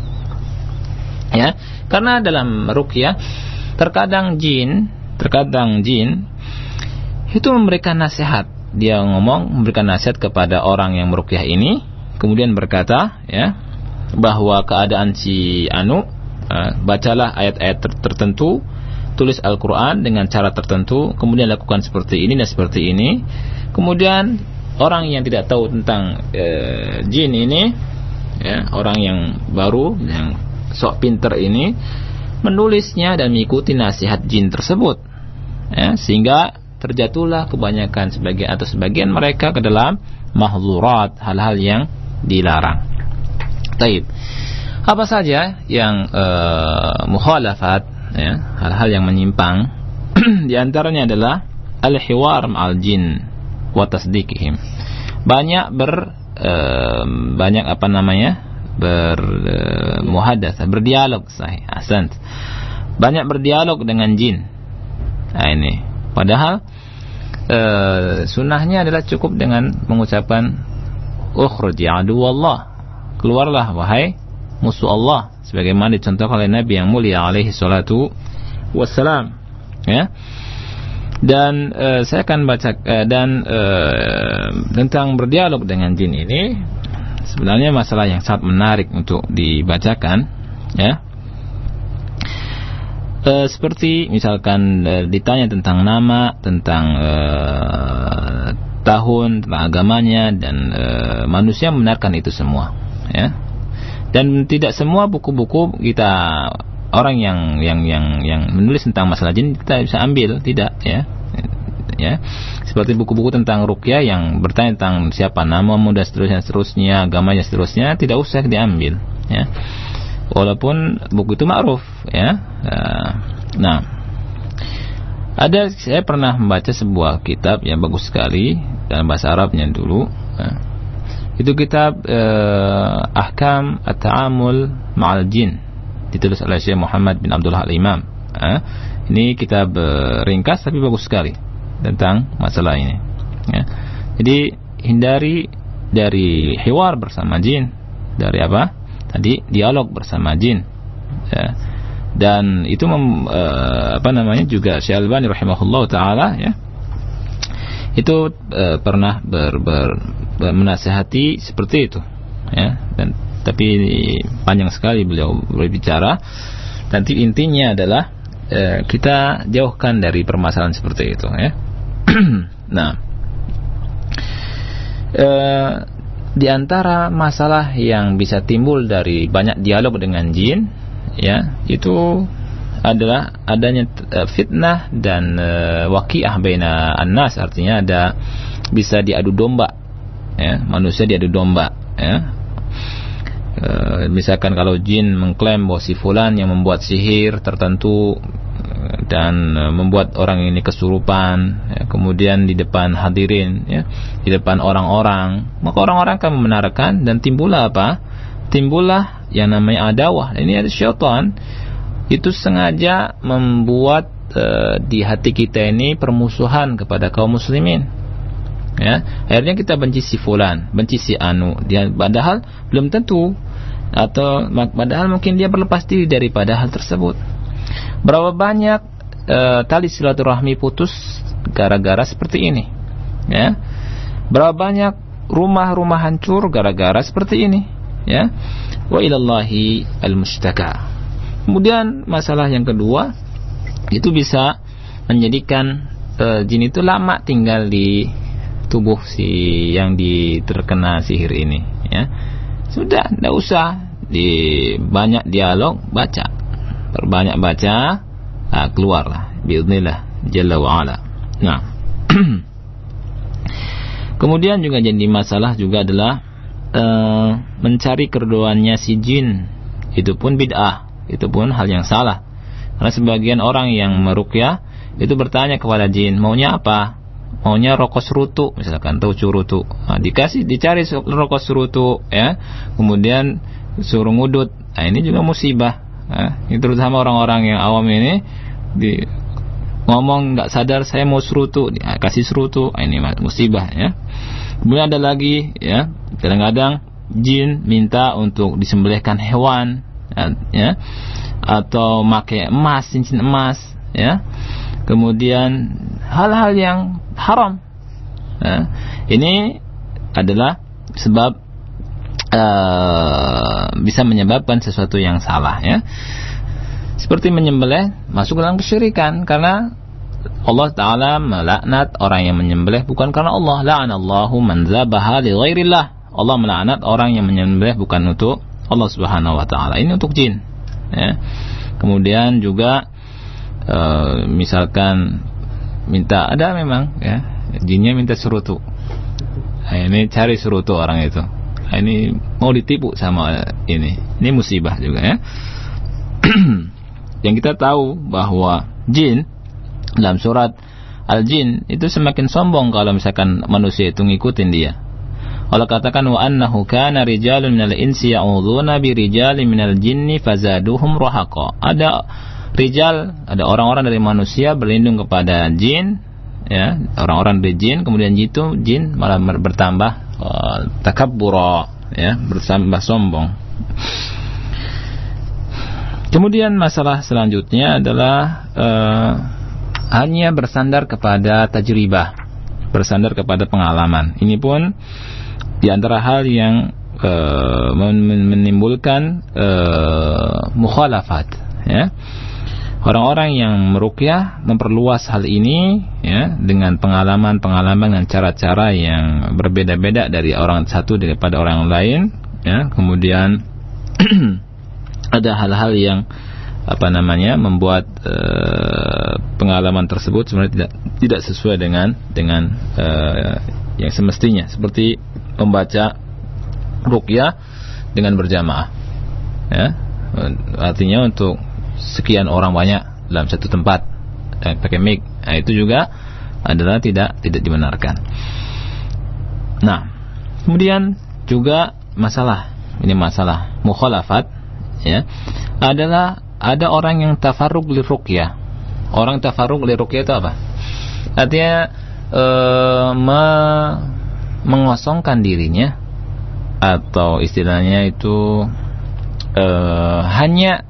ya. Karena dalam ruqyah terkadang jin itu memberikan nasihat. Dia memberikan nasihat kepada orang yang meruqyah ini, kemudian berkata, ya, bahwa keadaan si anu, bacalah ayat-ayat tertentu, tulis Al-Quran dengan cara tertentu, kemudian lakukan seperti ini dan seperti ini. Kemudian orang yang tidak tahu tentang jin ini, ya, orang yang baru, yang sok pinter ini, menulisnya dan mengikuti nasihat jin tersebut, ya, sehingga terjatuhlah kebanyakan sebagian mereka ke dalam mahzurat, hal-hal yang dilarang. Taib. Apa saja yang mukhalafat, ya, hal-hal yang menyimpang, di antaranya adalah al-hiwar ma'al jin wa tasdiqihim. Banyak bermuhadatsah, berdialog, sahih, ahsant. Banyak berdialog dengan jin. Nah, ini padahal sunnahnya adalah cukup dengan mengucapkan ukhruj ya aduwallah, keluarlah wahai musuh Allah, sebagaimana dicontohkan oleh Nabi yang mulia alaihi salatu wassalam, ya. Dan saya akan baca tentang berdialog dengan jin ini, sebenarnya masalah yang sangat menarik untuk dibacakan, ya. Seperti misalkan ditanya tentang nama, tentang tahun, tentang agamanya, dan manusia membenarkan itu semua, ya. Dan tidak semua buku-buku kita, orang yang menulis tentang masalah jin kita bisa ambil, tidak, ya. Ya, seperti buku-buku tentang ruqyah yang bertanya tentang siapa namamu dan seterusnya, agamanya seterusnya, tidak usah diambil, ya. Walaupun buku itu ma'ruf, ya. Nah, saya pernah membaca sebuah kitab yang bagus sekali dalam bahasa Arabnya dulu, ya. Itu kitab Ahkam At-Ta'amul Ma'al Jin, ditulis oleh Syekh Muhammad bin Abdullah Al-Imam. Ini kitab ringkas tapi bagus sekali tentang masalah ini, ya. Jadi hindari dari hiwar bersama jin, dari apa? Tadi dialog bersama jin, ya. Dan itu juga Syekh Albani rahimahullah taala, ya, itu pernah menasihati seperti itu, ya. Dan tapi panjang sekali beliau berbicara. Nanti intinya adalah kita jauhkan dari permasalahan seperti itu, ya. Nah, di antara masalah yang bisa timbul dari banyak dialog dengan jin, ya, itu adalah adanya fitnah dan waqi'ah baina an-nas, artinya bisa diadu domba, ya, manusia diadu domba, ya. Misalkan kalau jin mengklaim bahwa si fulan yang membuat sihir tertentu dan membuat orang ini kesurupan, ya, kemudian di depan hadirin, ya, di depan orang-orang, maka orang-orang akan membenarkan dan timbullah apa? Timbullah yang namanya adawah. Ini ada syaitan itu sengaja membuat di hati kita ini permusuhan kepada kaum muslimin, ya. Akhirnya kita benci si fulan, benci si anu, dia padahal belum tentu, atau padahal mungkin dia berlepas diri daripada hal tersebut. Berapa banyak tali silaturahmi putus gara-gara seperti ini, ya. Berapa banyak rumah-rumah hancur gara-gara seperti ini, ya. Wa ilallahi al-mustaka. Kemudian masalah yang kedua, itu bisa menjadikan jin itu lama tinggal di tubuh si yang terkena sihir ini, ya. Sudah, tidak usah banyak dialog, perbanyak baca, keluarlah biiznillah jalla wa ala. Nah, kemudian juga jadi masalah juga adalah mencari keriduannya si jin, itu pun bid'ah, itu pun hal yang salah. Karena sebagian orang yang meruqyah itu bertanya kepada jin, maunya apa? Maunya rokok serutu, misalkan, tahu curutu. Nah, dicari rokok serutu, ya. Kemudian suruh ngudut. Nah, ini juga musibah. Ini terutama orang-orang yang awam ini ngomong nggak sadar, saya mau serutu, kasih serutu. Nah, ini musibah, ya. Kemudian ada lagi, ya, kadang-kadang jin minta untuk disembelihkan hewan, ya, atau pakai emas, cincin emas, ya. Kemudian hal-hal yang haram. Ini adalah sebab bisa menyebabkan sesuatu yang salah, ya. Seperti menyembelih masuk dalam kesyirikan, karena Allah Ta'ala melaknat orang yang menyembelih bukan karena Allah. La'anallahu man zabaha li ghairillah. Allah melaknat orang yang menyembelih bukan untuk Allah Subhanahu wa Ta'ala. Ini untuk jin, ya. Kemudian juga misalkan minta, ada memang, ya, jinnya minta serutu. Nah, ini cari serutu orang itu. Nah, ini mau ditipu sama ini musibah juga, ya. Yang kita tahu bahwa jin dalam surat Al-Jin itu semakin sombong kalau misalkan manusia itu ngikutin dia. Allah katakan wa annahu kana rijalun minal insi ya'udzuuna bi rijalin minal jinni fazaduhum rahaqa. Ada rijal, ada orang-orang dari manusia berlindung kepada jin, ya, orang-orang dari jin, kemudian jin malah bertambah takabbura, ya, bertambah sombong. Kemudian masalah selanjutnya adalah hanya bersandar kepada tajribah, bersandar kepada pengalaman. Ini pun di antara hal yang menimbulkan mukhalafat, ya. Orang-orang yang meruqyah memperluas hal ini, ya, dengan pengalaman-pengalaman dan cara-cara yang berbeda-beda dari orang satu daripada orang lain, ya. Kemudian ada hal-hal yang membuat pengalaman tersebut sebenarnya tidak sesuai dengan yang semestinya, seperti membaca ruqyah dengan berjamaah, ya. Artinya untuk sekian orang banyak dalam satu tempat dan pakai mic, nah, itu juga adalah tidak dibenarkan. Nah, kemudian juga masalah mukhalafat, ya, adalah ada orang yang tafarruq li ruqyah. Orang tafarruq li ruqyah itu apa? Artinya mengosongkan dirinya, atau istilahnya itu hanya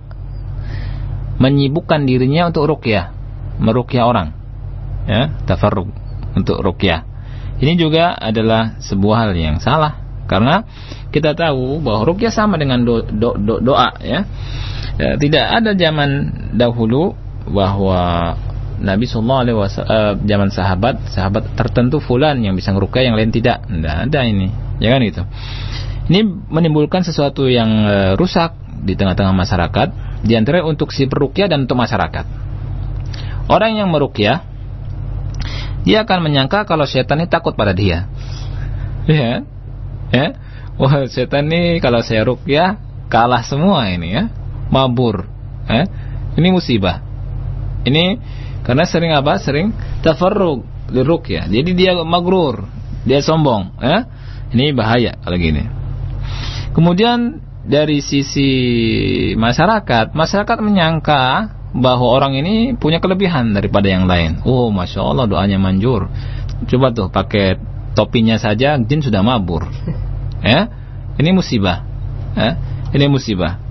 menyibukkan dirinya untuk ruqyah, meruqyah orang, ya, tafarruq untuk ruqyah. Ini juga adalah sebuah hal yang salah, karena kita tahu bahwa ruqyah sama dengan doa, ya. Tidak ada zaman dahulu bahwa Nabi sallallahu alaihi wasallam zaman sahabat tertentu fulan yang bisa ngeruqyah, yang lain tidak. Tidak ada ini. Jangan itu. Ini menimbulkan sesuatu yang rusak di tengah-tengah masyarakat, di antara untuk si peruqyah dan untuk masyarakat. Orang yang meruqyah, dia akan menyangka kalau setan ini takut pada dia. Ya. Ya. Wah, setan ini kalau saya ruqyah kalah semua ini, ya. Mabur, ini musibah. Ini karena sering tafarruq li ruqyah. Jadi dia magrur, dia sombong, ya. Ini bahaya kalau gini. Kemudian dari sisi masyarakat menyangka bahwa orang ini punya kelebihan daripada yang lain. Oh, masya Allah, doanya manjur. Coba tuh pakai topinya saja jin sudah mabur, ya. Ini musibah, ya. Ini musibah.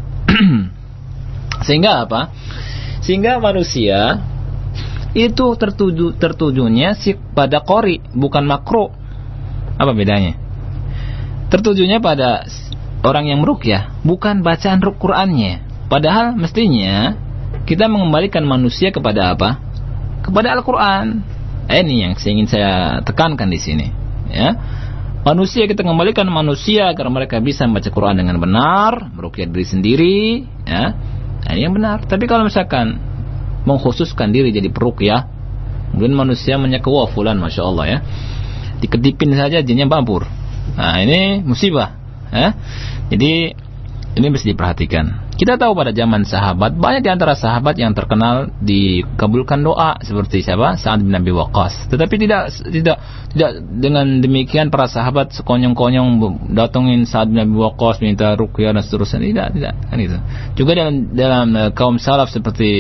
Sehingga apa? Sehingga manusia itu tertujunya pada qori, bukan makro. Apa bedanya? Tertujunya pada orang yang meruqyah, bukan bacaan Qur'annya. Padahal mestinya kita mengembalikan manusia kepada apa? Kepada Al-Qur'an. Ini yang ingin saya tekankan di sini, ya. Manusia, kita kembalikan manusia agar mereka bisa membaca Quran dengan benar, meruqyah diri sendiri, ya. Nah, ini yang benar. Tapi kalau misalkan mengkhususkan diri jadi peruqyah, kemudian manusia menyangka, wah fulan masya Allah, ya, dikedipin saja jinnya babur. Nah, ini musibah, ya. Jadi ini mesti diperhatikan. Kita tahu pada zaman sahabat, banyak di antara sahabat yang terkenal dikabulkan doa, seperti siapa? Sa'ad bin Abi Waqqas. Tetapi tidak dengan demikian para sahabat sekonyong-konyong datengin Sa'ad bin Abi Waqqas minta ruqyah dan seterusnya. Tidak kan itu. Juga dalam kaum salaf seperti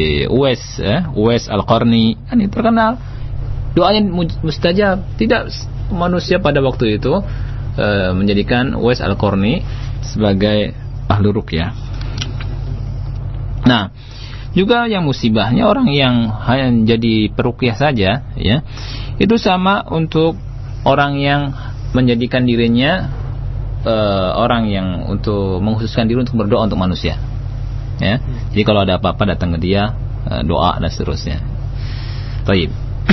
Uwais Al-Qarni, kan itu terkenal. Doanya mustajab. Tidak manusia pada waktu itu menjadikan Uwais Al-Qarni sebagai ahli ruqyah. Nah, Juga yang musibahnya orang yang hanya jadi peruqyah saja, ya, itu sama untuk orang yang menjadikan dirinya orang yang untuk mengkhususkan diri untuk berdoa untuk manusia, ya. Jadi kalau ada apa-apa datang ke dia, doa dan seterusnya. Baik.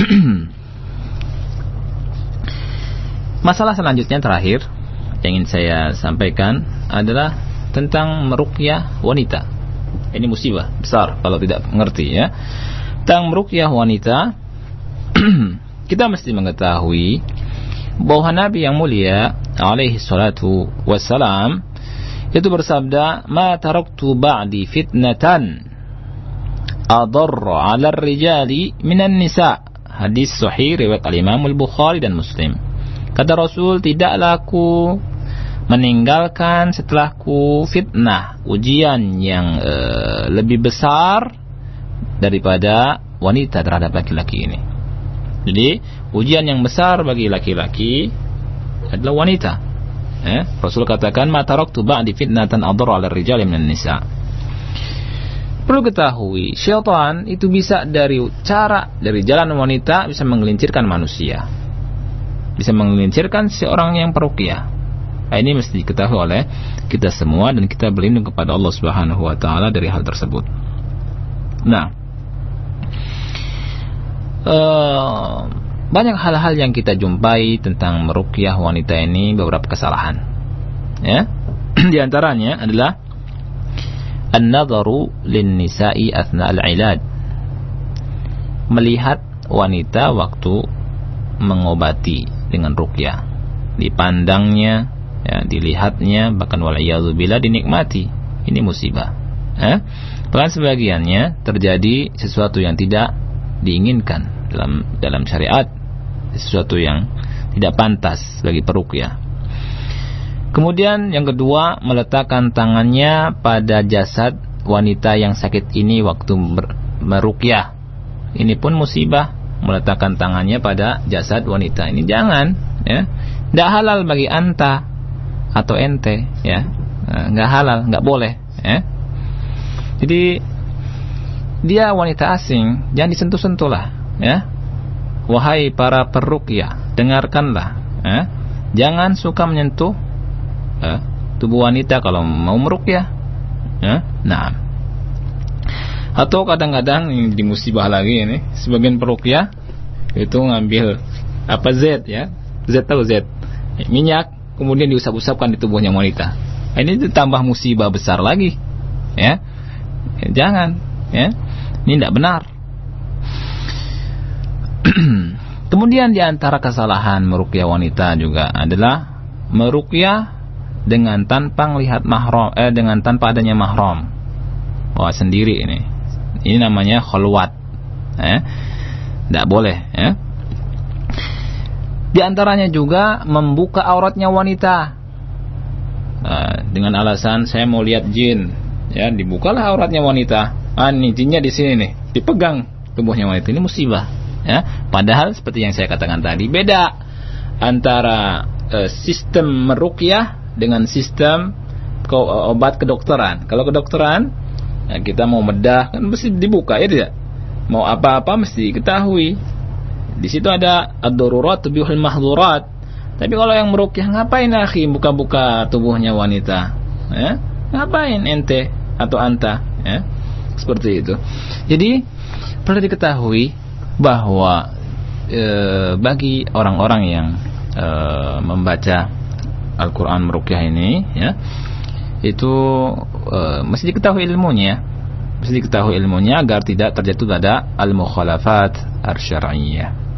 Masalah selanjutnya terakhir yang ingin saya sampaikan adalah tentang meruqyah wanita. Ini musibah besar kalau tidak mengerti, ya. Tentang meruqyah wanita, kita mesti mengetahui bahwa Nabi yang mulia alaihi salatu wassalam itu bersabda, "Ma taraktu ba'di fitnatan adarra 'ala ar-rijali minan nisa." Hadis sahih riwayat al-Imam al-Bukhari dan Muslim. Kata Rasul, tidaklah aku meninggalkan setelahku fitnah, ujian yang lebih besar daripada wanita terhadap laki-laki ini. Jadi ujian yang besar bagi laki-laki adalah wanita. Rasul katakan, "Ma taraktu ba'di fitnatan adarra 'ala ar-rijali minan nisa." Perlu ketahui, syaitan itu bisa dari jalan wanita bisa menggelincirkan manusia, bisa menggelincirkan seorang yang peruqyah. Nah, ini mesti diketahui oleh kita semua dan kita berlindung kepada Allah Subhanahu wa taala dari hal tersebut. Nah, banyak hal-hal yang kita jumpai tentang meruqyah wanita ini, beberapa kesalahan, ya. Di antaranya adalah an-nadharu lin-nisa'i athna al-'ilaj, melihat wanita waktu mengobati dengan ruqyah, dipandangnya, ya, dilihatnya, bahkan wal'iyadzubillah dinikmati. Ini musibah. Bahkan sebagiannya terjadi sesuatu yang tidak diinginkan dalam syariat, sesuatu yang tidak pantas bagi peruqyah. Kemudian yang kedua, meletakkan tangannya pada jasad wanita yang sakit ini waktu meruqyah. Ini pun musibah, meletakkan tangannya pada jasad wanita ini. Jangan, ya. Tidak halal bagi anta atau ente, ya. Nggak halal, nggak boleh, ya. Jadi dia wanita asing, jangan disentuh-sentuh lah, ya. Wahai para peruqyah, dengarkanlah, ya. Jangan suka menyentuh tubuh wanita kalau mau meruqyah, ya. Nah, atau kadang-kadang ini di musibah lagi ini, sebagian peruqyah itu ngambil Z, ya. Z, tahu Z? Minyak, kemudian diusap-usapkan di tubuhnya wanita. Ini tambah musibah besar lagi, ya. Jangan, ya. Ini tidak benar. Kemudian di antara kesalahan meruqyah wanita juga adalah meruqyah dengan tanpa melihat mahram, dengan tanpa adanya mahram. Wah, sendiri ini. Ini namanya khulwat. Tidak boleh, ya. Di antaranya juga membuka auratnya wanita. Dengan alasan saya mau lihat jin, ya, dibukalah auratnya wanita. Ini jinnya di sini nih, dipegang tubuhnya wanita. Ini musibah, ya. Padahal seperti yang saya katakan tadi, beda antara sistem meruqyah dengan sistem obat kedokteran. Kalau kedokteran, ya, kita mau bedah kan mesti dibuka, ya tidak? Mau apa-apa mesti diketahui. Di situ ada ad-darurat tubihul mahdhurat. Tapi kalau yang meruqyah, ngapain akhi buka-buka tubuhnya wanita? Ya? Ngapain ente atau anta? Ya? Seperti itu. Jadi perlu diketahui bahwa bagi orang-orang yang membaca Al-Quran meruqyah ini, ya, itu mesti diketahui ilmunya, agar tidak terjatuh pada al-mukhalafat asy-syar'iyyah.